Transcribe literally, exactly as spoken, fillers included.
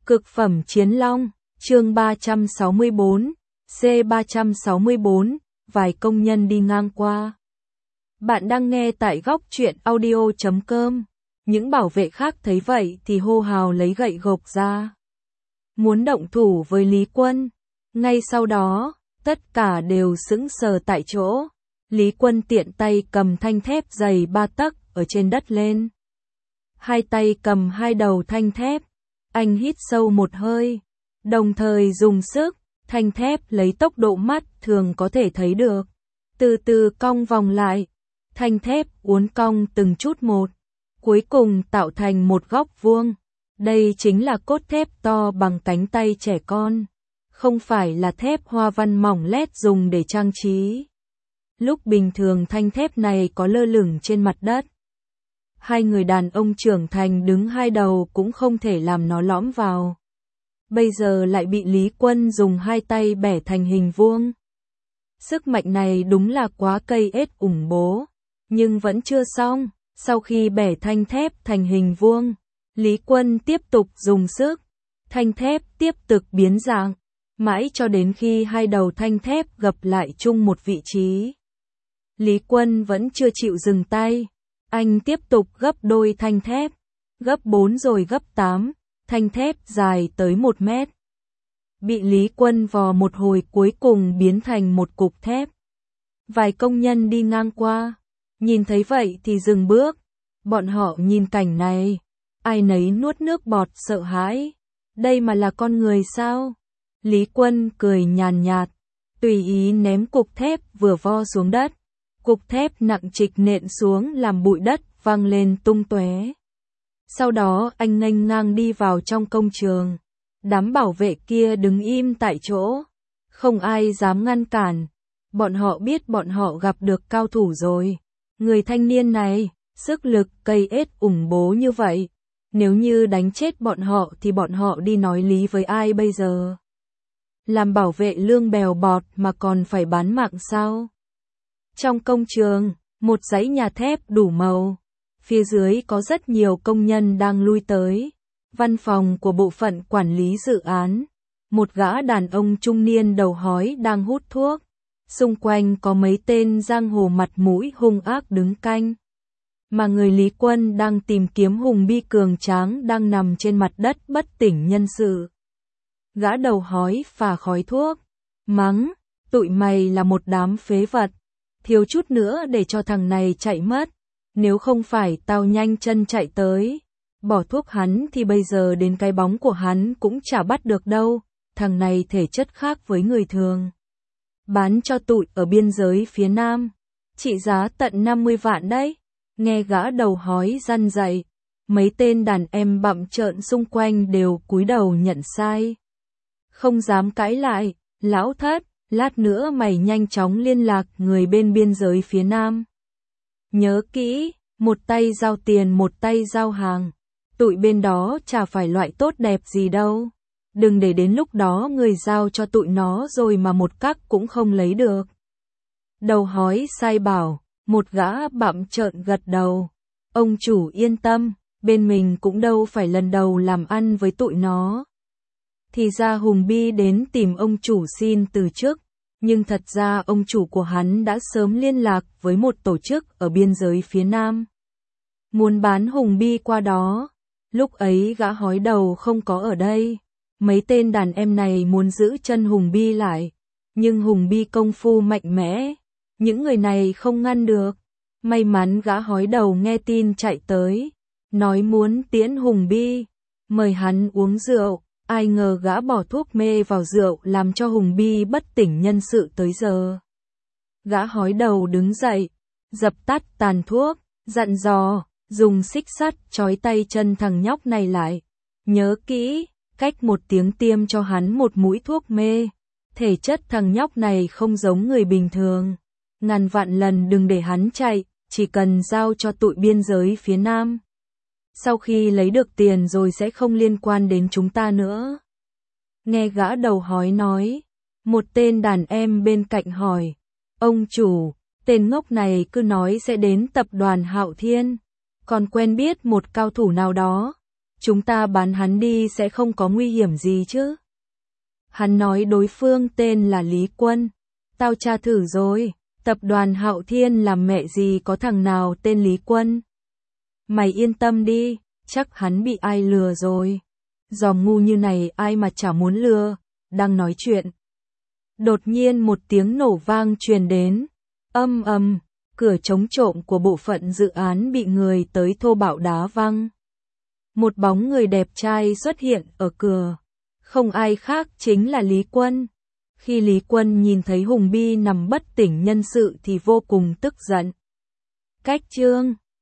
Cực phẩm chiến long, chương ba trăm sáu mươi bốn, C ba trăm sáu mươi bốn, vài công nhân đi ngang qua. Bạn đang nghe tại góc truyện audio chấm com. Những bảo vệ khác thấy vậy thì hô hào lấy gậy gộc ra. Muốn động thủ với Lý Quân. Ngay sau đó, tất cả đều sững sờ tại chỗ. Lý Quân tiện tay cầm thanh thép dày ba tấc ở trên đất lên. Hai tay cầm hai đầu thanh thép. Anh hít sâu một hơi, đồng thời dùng sức, thanh thép lấy tốc độ mắt thường có thể thấy được. Từ từ cong vòng lại, thanh thép uốn cong từng chút một, cuối cùng tạo thành một góc vuông. Đây chính là cốt thép to bằng cánh tay trẻ con, không phải là thép hoa văn mỏng lét dùng để trang trí. Lúc bình thường thanh thép này có lơ lửng trên mặt đất. Hai người đàn ông trưởng thành đứng hai đầu cũng không thể làm nó lõm vào. Bây giờ lại bị Lý Quân dùng hai tay bẻ thành hình vuông. Sức mạnh này đúng là quá cây ết ủng bố. Nhưng vẫn chưa xong, sau khi bẻ thanh thép thành hình vuông, Lý Quân tiếp tục dùng sức. Thanh thép tiếp tục biến dạng, mãi cho đến khi hai đầu thanh thép gập lại chung một vị trí. Lý Quân vẫn chưa chịu dừng tay. Anh tiếp tục gấp đôi thanh thép, gấp bốn rồi gấp tám, thanh thép dài tới một mét. Bị Lý Quân vò một hồi cuối cùng biến thành một cục thép. Vài công nhân đi ngang qua, nhìn thấy vậy thì dừng bước. Bọn họ nhìn cảnh này, ai nấy nuốt nước bọt sợ hãi. Đây mà là con người sao? Lý Quân cười nhàn nhạt, tùy ý ném cục thép vừa vo xuống đất. Cục thép nặng trịch nện xuống làm bụi đất vang lên tung tóe. Sau đó anh nghênh ngang đi vào trong công trường. Đám bảo vệ kia đứng im tại chỗ. Không ai dám ngăn cản. Bọn họ biết bọn họ gặp được cao thủ rồi. Người thanh niên này, sức lực cây ết ủng bố như vậy. Nếu như đánh chết bọn họ thì bọn họ đi nói lý với ai bây giờ? Làm bảo vệ lương bèo bọt mà còn phải bán mạng sao? Trong công trường, một dãy nhà thép đủ màu. Phía dưới có rất nhiều công nhân đang lui tới. Văn phòng của bộ phận quản lý dự án. Một gã đàn ông trung niên đầu hói đang hút thuốc. Xung quanh có mấy tên giang hồ mặt mũi hung ác đứng canh. Mà người Lý Quân đang tìm kiếm Hùng Bi cường tráng đang nằm trên mặt đất bất tỉnh nhân sự. Gã đầu hói phả khói thuốc. Mắng, tụi mày là một đám phế vật. Thiếu chút nữa để cho thằng này chạy mất. Nếu không phải tao nhanh chân chạy tới, bỏ thuốc hắn thì bây giờ đến cái bóng của hắn cũng chả bắt được đâu. Thằng này thể chất khác với người thường. Bán cho tụi ở biên giới phía Nam. Trị giá tận năm mươi vạn đấy. Nghe gã đầu hói răn dạy. Mấy tên đàn em bặm trợn xung quanh đều cúi đầu nhận sai. Không dám cãi lại. Lão thất, lát nữa mày nhanh chóng liên lạc người bên biên giới phía Nam. Nhớ kỹ, một tay giao tiền một tay giao hàng. Tụi bên đó chả phải loại tốt đẹp gì đâu. Đừng để đến lúc đó người giao cho tụi nó rồi mà một cắc cũng không lấy được. Đầu hói sai bảo, một gã bặm trợn gật đầu. Ông chủ yên tâm, bên mình cũng đâu phải lần đầu làm ăn với tụi nó. Thì ra Hùng Bi đến tìm ông chủ xin từ chức. Nhưng thật ra ông chủ của hắn đã sớm liên lạc với một tổ chức ở biên giới phía Nam. Muốn bán Hùng Bi qua đó. Lúc ấy gã hói đầu không có ở đây. Mấy tên đàn em này muốn giữ chân Hùng Bi lại. Nhưng Hùng Bi công phu mạnh mẽ. Những người này không ngăn được. May mắn gã hói đầu nghe tin chạy tới. Nói muốn tiễn Hùng Bi. Mời hắn uống rượu. Ai ngờ gã bỏ thuốc mê vào rượu làm cho Hùng Bi bất tỉnh nhân sự tới giờ. Gã hói đầu đứng dậy, dập tắt tàn thuốc, dặn dò, dùng xích sắt trói tay chân thằng nhóc này lại. Nhớ kỹ, cách một tiếng tiêm cho hắn một mũi thuốc mê. Thể chất thằng nhóc này không giống người bình thường. Ngàn vạn lần đừng để hắn chạy, chỉ cần giao cho tụi biên giới phía Nam. Sau khi lấy được tiền rồi sẽ không liên quan đến chúng ta nữa. Nghe gã đầu hói nói. Một tên đàn em bên cạnh hỏi. Ông chủ, tên ngốc này cứ nói sẽ đến tập đoàn Hạo Thiên. Còn quen biết một cao thủ nào đó. chúng ta bán hắn đi sẽ không có nguy hiểm gì chứ? Hắn nói đối phương tên là Lý Quân. Tao tra thử rồi, tập đoàn Hạo Thiên làm mẹ gì có thằng nào tên Lý Quân. Mày yên tâm đi, chắc hắn bị ai lừa rồi. Giòm ngu như này ai mà chả muốn lừa, đang nói chuyện. Đột nhiên một tiếng nổ vang truyền đến, âm ầm, cửa chống trộm của bộ phận dự án bị người tới thô bạo đá văng. Một bóng người đẹp trai xuất hiện ở cửa, không ai khác chính là Lý Quân. Khi Lý Quân nhìn thấy Hùng Bi nằm bất tỉnh nhân sự thì vô cùng tức giận. Cách chương